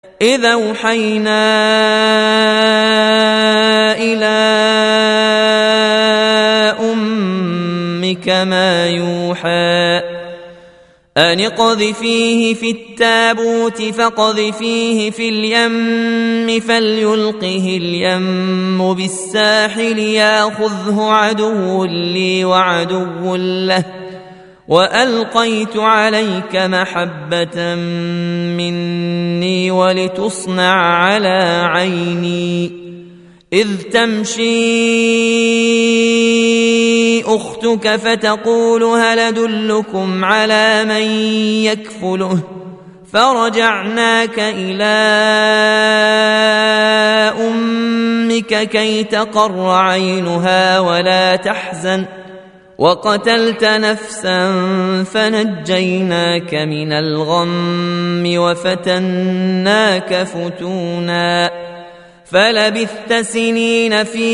إذ أوحينا إلى أمك ما يوحى أن اقذفيه في التابوت فاقذفيه في اليم فليلقه اليم بالساحل ياخذه عدو لي وعدو له وألقيت عليك محبة مني ولتصنع على عيني إذ تمشي أختك فتقول هل أدلكم على من يكفله فرجعناك إلى أمك كي تقر عينها ولا تحزن وقتلت نفسا فنجيناك من الغم وفتناك فتونا فلبثت سنين في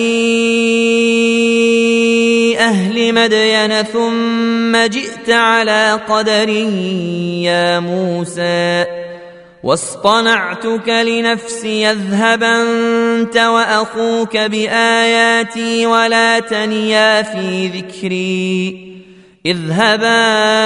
أهل مدين ثم جئت على قدر يا موسى واصطنعتك لنفسي اذهب أنت وأخوك بآياتي ولا تنيا في ذكري اذهبا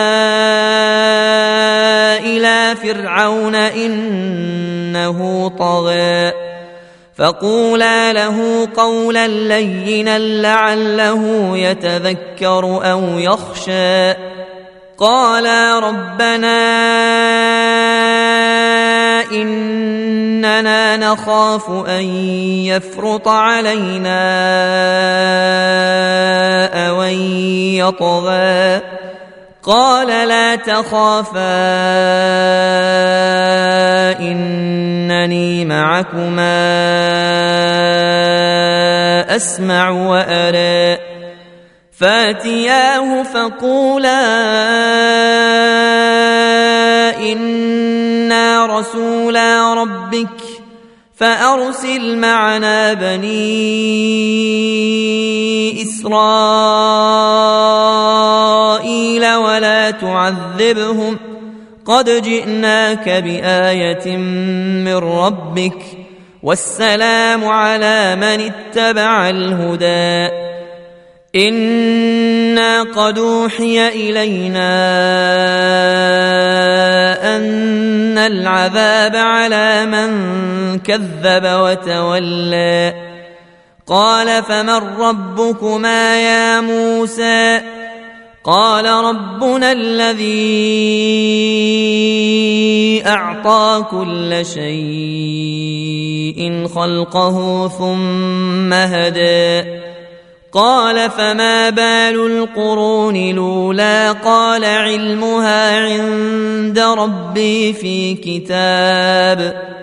إلى فرعون إنه طغى فقولا له قولا لينا لعله يتذكر أو يخشى قالا ربنا إننا نخاف أن يفرط علينا أو أن يطغى قال لا تخافا إنني معكما أسمع وأرى فاتياه فقولا إنا رسولا ربك فأرسل معنا بني إسرائيل ولا تعذبهم قد جئناك بآية من ربك والسلام على من اتبع الهدى إنا قد أوحي إلينا أن العذاب على من كذب وتولى قال فمن ربكما يا موسى قال ربنا الذي أعطى كل شيء خلقه ثم هدى قال فما بال القرون الأولى قال علمها عند ربي في كتاب